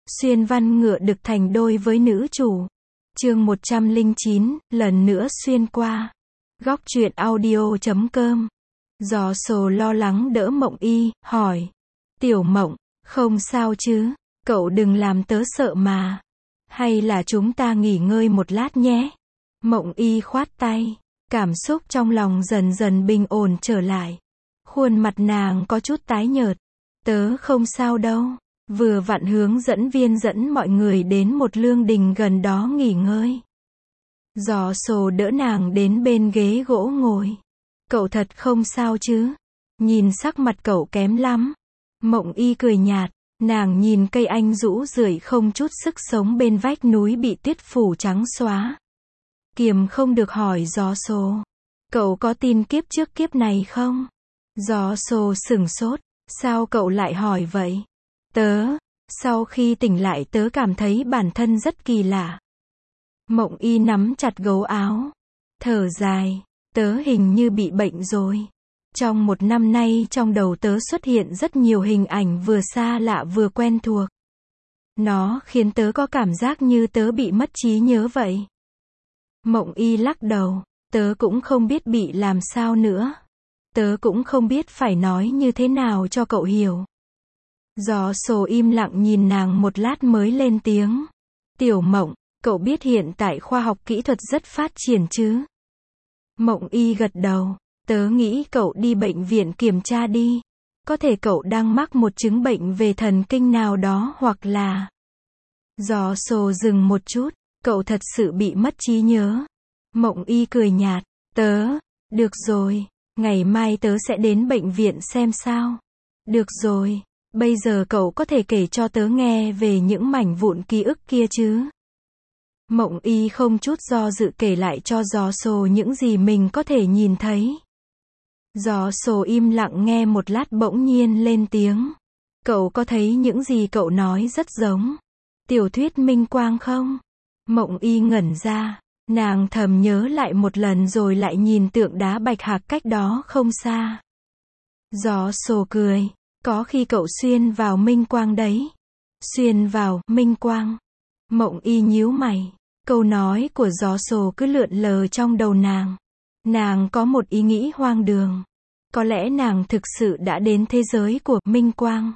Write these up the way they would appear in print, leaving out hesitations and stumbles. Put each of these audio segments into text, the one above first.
Xuyên văn ngựa đực thành đôi với nữ chủ. Chương 109, lần nữa xuyên qua. Góc truyện audio.com. Gió sồ lo lắng đỡ Mộng Y, hỏi. Tiểu Mộng, không sao chứ, cậu đừng làm tớ sợ mà. Hay là chúng ta nghỉ ngơi một lát nhé. Mộng Y khoát tay, cảm xúc trong lòng dần dần bình ổn trở lại. Khuôn mặt nàng có chút tái nhợt. Tớ không sao đâu. Vừa vặn hướng dẫn viên dẫn mọi người đến một lương đình gần đó nghỉ ngơi. Gió sồ đỡ nàng đến bên ghế gỗ ngồi. Cậu thật không sao chứ? Nhìn sắc mặt cậu kém lắm. Mộng Y cười nhạt, nàng nhìn cây anh rũ rượi không chút sức sống bên vách núi bị tuyết phủ trắng xóa. Kiềm không được hỏi Gió sồ. Cậu có tin kiếp trước kiếp này không? Gió sồ sửng sốt, sao cậu lại hỏi vậy? Sau khi tỉnh lại tớ cảm thấy bản thân rất kỳ lạ. Mộng Y nắm chặt gấu áo, thở dài, tớ hình như bị bệnh rồi. Trong một năm nay trong đầu tớ xuất hiện rất nhiều hình ảnh vừa xa lạ vừa quen thuộc. Nó khiến tớ có cảm giác như tớ bị mất trí nhớ vậy. Mộng Y lắc đầu, tớ cũng không biết bị làm sao nữa. Tớ cũng không biết phải nói như thế nào cho cậu hiểu. Gió sồ im lặng nhìn nàng một lát mới lên tiếng. Tiểu Mộng, cậu biết hiện tại khoa học kỹ thuật rất phát triển chứ? Mộng Y gật đầu, tớ nghĩ cậu đi bệnh viện kiểm tra đi. Có thể cậu đang mắc một chứng bệnh về thần kinh nào đó hoặc là... Gió sồ dừng một chút, cậu thật sự bị mất trí nhớ. Mộng Y cười nhạt, được rồi, ngày mai tớ sẽ đến bệnh viện xem sao. Được rồi. Bây giờ cậu có thể kể cho tớ nghe về những mảnh vụn ký ức kia chứ? Mộng Y không chút do dự kể lại cho Gió sồ những gì mình có thể nhìn thấy. Gió sồ im lặng nghe một lát bỗng nhiên lên tiếng. Cậu có thấy những gì cậu nói rất giống tiểu thuyết Minh Quang không? Mộng Y ngẩn ra, nàng thầm nhớ lại một lần rồi lại nhìn tượng đá bạch hạc cách đó không xa. Gió sồ cười. Có khi cậu xuyên vào Minh Quang đấy. Xuyên vào Minh Quang. Mộng Y nhíu mày. Câu nói của Gió sồ cứ lượn lờ trong đầu nàng. Nàng có một ý nghĩ hoang đường. Có lẽ nàng thực sự đã đến thế giới của Minh Quang.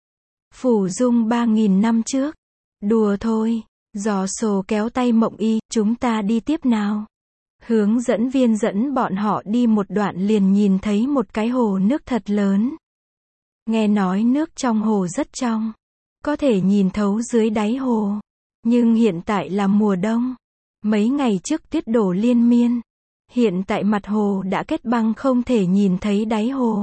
Phủ dung 3.000 năm trước. Đùa thôi. Gió sồ kéo tay Mộng Y, chúng ta đi tiếp nào. Hướng dẫn viên dẫn bọn họ đi một đoạn liền nhìn thấy một cái hồ nước thật lớn. Nghe nói nước trong hồ rất trong, có thể nhìn thấu dưới đáy hồ. Nhưng hiện tại là mùa đông. Mấy ngày trước tuyết đổ liên miên. Hiện tại mặt hồ đã kết băng không thể nhìn thấy đáy hồ.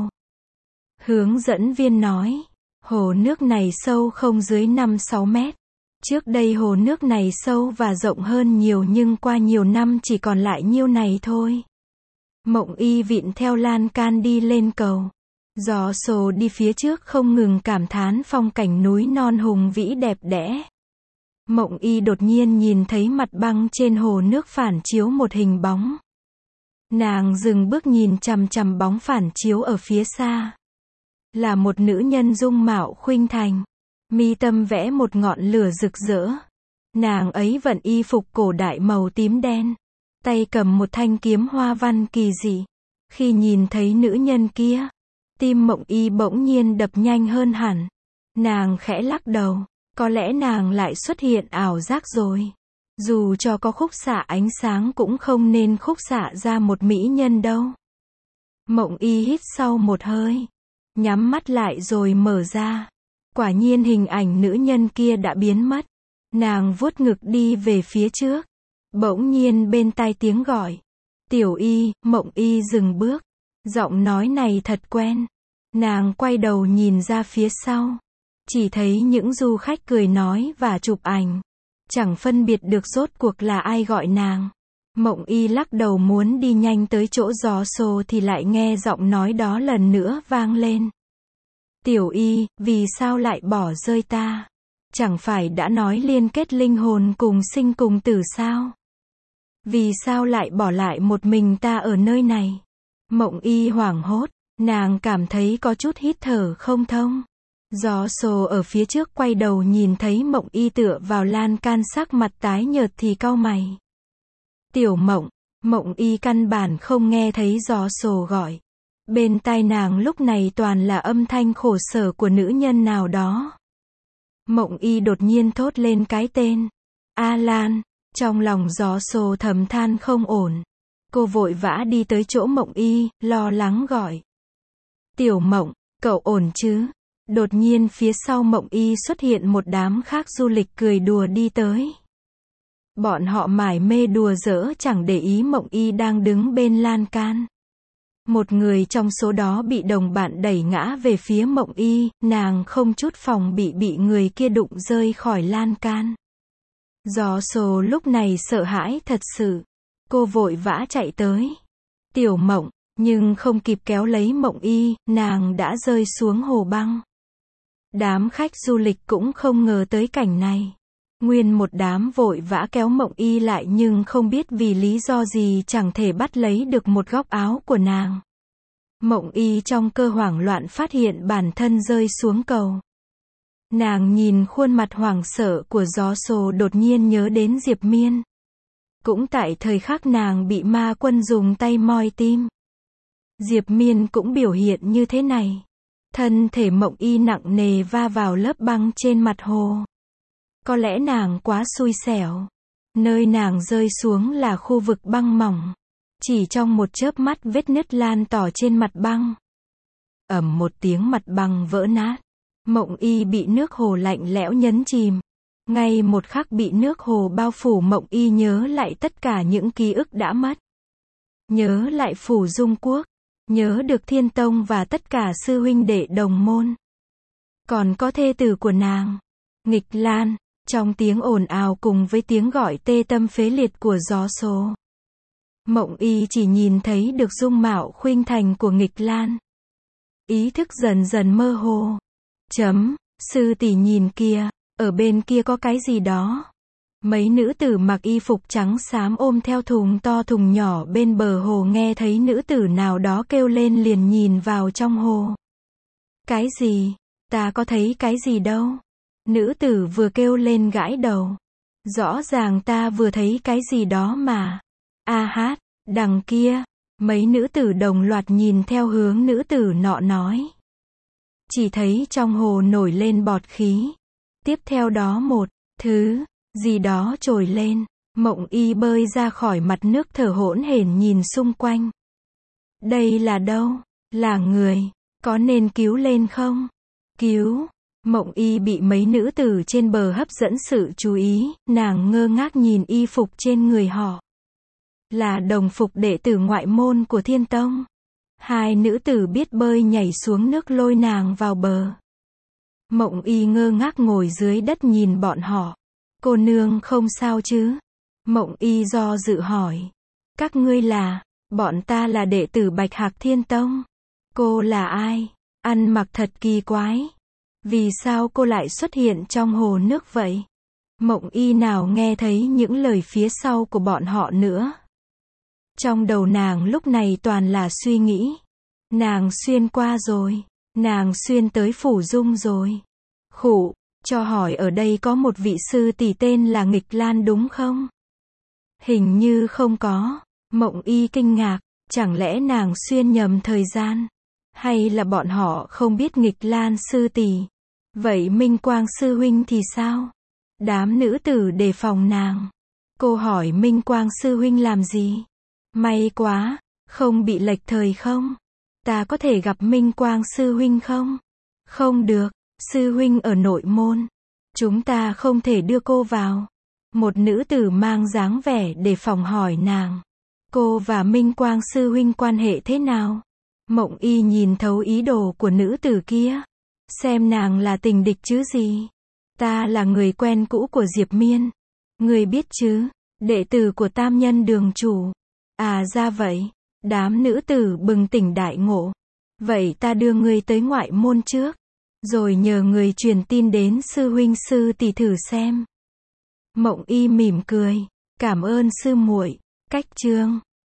Hướng dẫn viên nói, hồ nước này sâu không dưới 5-6 mét. Trước đây hồ nước này sâu và rộng hơn nhiều nhưng qua nhiều năm chỉ còn lại nhiêu này thôi. Mộng Y vịn theo lan can đi lên cầu. Gió sồ đi phía trước không ngừng cảm thán phong cảnh núi non hùng vĩ đẹp đẽ. Mộng Y đột nhiên nhìn thấy mặt băng trên hồ nước phản chiếu một hình bóng. Nàng dừng bước nhìn chằm chằm bóng phản chiếu ở phía xa. Là một nữ nhân dung mạo khuynh thành. Mi tâm vẽ một ngọn lửa rực rỡ. Nàng ấy vận y phục cổ đại màu tím đen. Tay cầm một thanh kiếm hoa văn kỳ dị. Khi nhìn thấy nữ nhân kia, tim Mộng Y bỗng nhiên đập nhanh hơn hẳn. Nàng khẽ lắc đầu, có lẽ nàng lại xuất hiện ảo giác rồi. Dù cho có khúc xạ ánh sáng cũng không nên khúc xạ ra một mỹ nhân đâu. Mộng Y hít sâu một hơi, nhắm mắt lại rồi mở ra. Quả nhiên hình ảnh nữ nhân kia đã biến mất. Nàng vuốt ngực đi về phía trước. Bỗng nhiên bên tai tiếng gọi. Tiểu Y, Mộng Y dừng bước. Giọng nói này thật quen. Nàng quay đầu nhìn ra phía sau. Chỉ thấy những du khách cười nói và chụp ảnh. Chẳng phân biệt được rốt cuộc là ai gọi nàng. Mộng Y lắc đầu muốn đi nhanh tới chỗ Gió sồ thì lại nghe giọng nói đó lần nữa vang lên. Tiểu Y, vì sao lại bỏ rơi ta? Chẳng phải đã nói liên kết linh hồn cùng sinh cùng tử sao? Vì sao lại bỏ lại một mình ta ở nơi này? Mộng Y hoảng hốt, nàng cảm thấy có chút hít thở không thông. Gió sồ ở phía trước quay đầu nhìn thấy Mộng Y tựa vào lan can sắc mặt tái nhợt thì cau mày. Tiểu Mộng, Mộng Y căn bản không nghe thấy gió sồ gọi. Bên tai nàng lúc này toàn là âm thanh khổ sở của nữ nhân nào đó. Mộng Y đột nhiên thốt lên cái tên. A Lan, trong lòng gió sồ thầm than không ổn. Cô vội vã đi tới chỗ Mộng Y, lo lắng gọi. Tiểu Mộng, cậu ổn chứ? Đột nhiên phía sau Mộng Y xuất hiện một đám khác du lịch cười đùa đi tới. Bọn họ mải mê đùa giỡn chẳng để ý Mộng Y đang đứng bên lan can. Một người trong số đó bị đồng bạn đẩy ngã về phía Mộng Y, nàng không chút phòng bị người kia đụng rơi khỏi lan can. Gió sồ lúc này sợ hãi thật sự. Cô vội vã chạy tới. Tiểu Mộng, nhưng không kịp kéo lấy Mộng Y, nàng đã rơi xuống hồ băng. Đám khách du lịch cũng không ngờ tới cảnh này. Nguyên một đám vội vã kéo Mộng Y lại nhưng không biết vì lý do gì chẳng thể bắt lấy được một góc áo của nàng. Mộng Y trong cơn hoảng loạn phát hiện bản thân rơi xuống cầu. Nàng nhìn khuôn mặt hoảng sợ của gió sồ đột nhiên nhớ đến Diệp Miên. Cũng tại thời khắc nàng bị ma quân dùng tay moi tim. Diệp Miên cũng biểu hiện như thế này. Thân thể Mộng Y nặng nề va vào lớp băng trên mặt hồ. Có lẽ nàng quá xui xẻo. Nơi nàng rơi xuống là khu vực băng mỏng. Chỉ trong một chớp mắt vết nứt lan tỏa trên mặt băng. Ầm một tiếng mặt băng vỡ nát. Mộng Y bị nước hồ lạnh lẽo nhấn chìm. Ngay một khắc bị nước hồ bao phủ Mộng Y nhớ lại tất cả những ký ức đã mất. Nhớ lại Phủ Dung Quốc. Nhớ được Thiên Tông và tất cả sư huynh đệ đồng môn. Còn có thê tử của nàng. Nghịch Lan. Trong tiếng ồn ào cùng với tiếng gọi tê tâm phế liệt của gió sồ. Mộng Y chỉ nhìn thấy được dung mạo khuynh thành của Nghịch Lan. Ý thức dần dần mơ hồ. Sư tỷ nhìn kia, ở bên kia có cái gì đó. Mấy nữ tử mặc y phục trắng xám ôm theo thùng to thùng nhỏ bên bờ hồ nghe thấy nữ tử nào đó kêu lên liền nhìn vào trong hồ. Cái gì? Ta có thấy cái gì đâu. Nữ tử vừa kêu lên gãi đầu. Rõ ràng ta vừa thấy cái gì đó mà. A hát, đằng kia. Mấy nữ tử đồng loạt nhìn theo hướng nữ tử nọ nói. Chỉ thấy trong hồ nổi lên bọt khí. Tiếp theo đó một thứ gì đó trồi lên. Mộng Y bơi ra khỏi mặt nước thở hổn hển nhìn xung quanh. Đây là đâu? Là người. Có nên cứu lên không? Cứu. Mộng Y bị mấy nữ tử trên bờ hấp dẫn sự chú ý, nàng ngơ ngác nhìn y phục trên người họ. Là đồng phục đệ tử ngoại môn của Thiên Tông. Hai nữ tử biết bơi nhảy xuống nước lôi nàng vào bờ. Mộng Y ngơ ngác ngồi dưới đất nhìn bọn họ. Cô nương không sao chứ? Mộng Y do dự hỏi. Các ngươi là? Bọn ta là đệ tử Bạch Hạc Thiên Tông. Cô là ai? Ăn mặc thật kỳ quái. Vì sao cô lại xuất hiện trong hồ nước vậy? Mộng Y nào nghe thấy những lời phía sau của bọn họ nữa. Trong đầu nàng lúc này toàn là suy nghĩ. Nàng xuyên qua rồi. Nàng xuyên tới Phủ Dung rồi. Khụ, cho hỏi ở đây có một vị sư tỷ tên là Nghịch Lan đúng không? Hình như không có. Mộng Y kinh ngạc, chẳng lẽ nàng xuyên nhầm thời gian? Hay là bọn họ không biết Nghịch Lan sư tỷ? Vậy Minh Quang sư huynh thì sao? Đám nữ tử đề phòng nàng. Cô hỏi Minh Quang sư huynh làm gì? May quá, không bị lệch thời không? Ta có thể gặp Minh Quang sư huynh không? Không được, sư huynh ở nội môn. Chúng ta không thể đưa cô vào. Một nữ tử mang dáng vẻ đề phòng hỏi nàng. Cô và Minh Quang sư huynh quan hệ thế nào? Mộng Y nhìn thấu ý đồ của nữ tử kia. Xem nàng là tình địch chứ gì. Ta là người quen cũ của Diệp Miên. Người biết chứ, đệ tử của Tam Nhân Đường chủ. À ra vậy. Đám nữ tử bừng tỉnh đại ngộ. Vậy ta đưa người tới ngoại môn trước. Rồi nhờ người truyền tin đến sư huynh sư tỷ thử xem. Mộng Y mỉm cười. Cảm ơn sư muội. Cách chương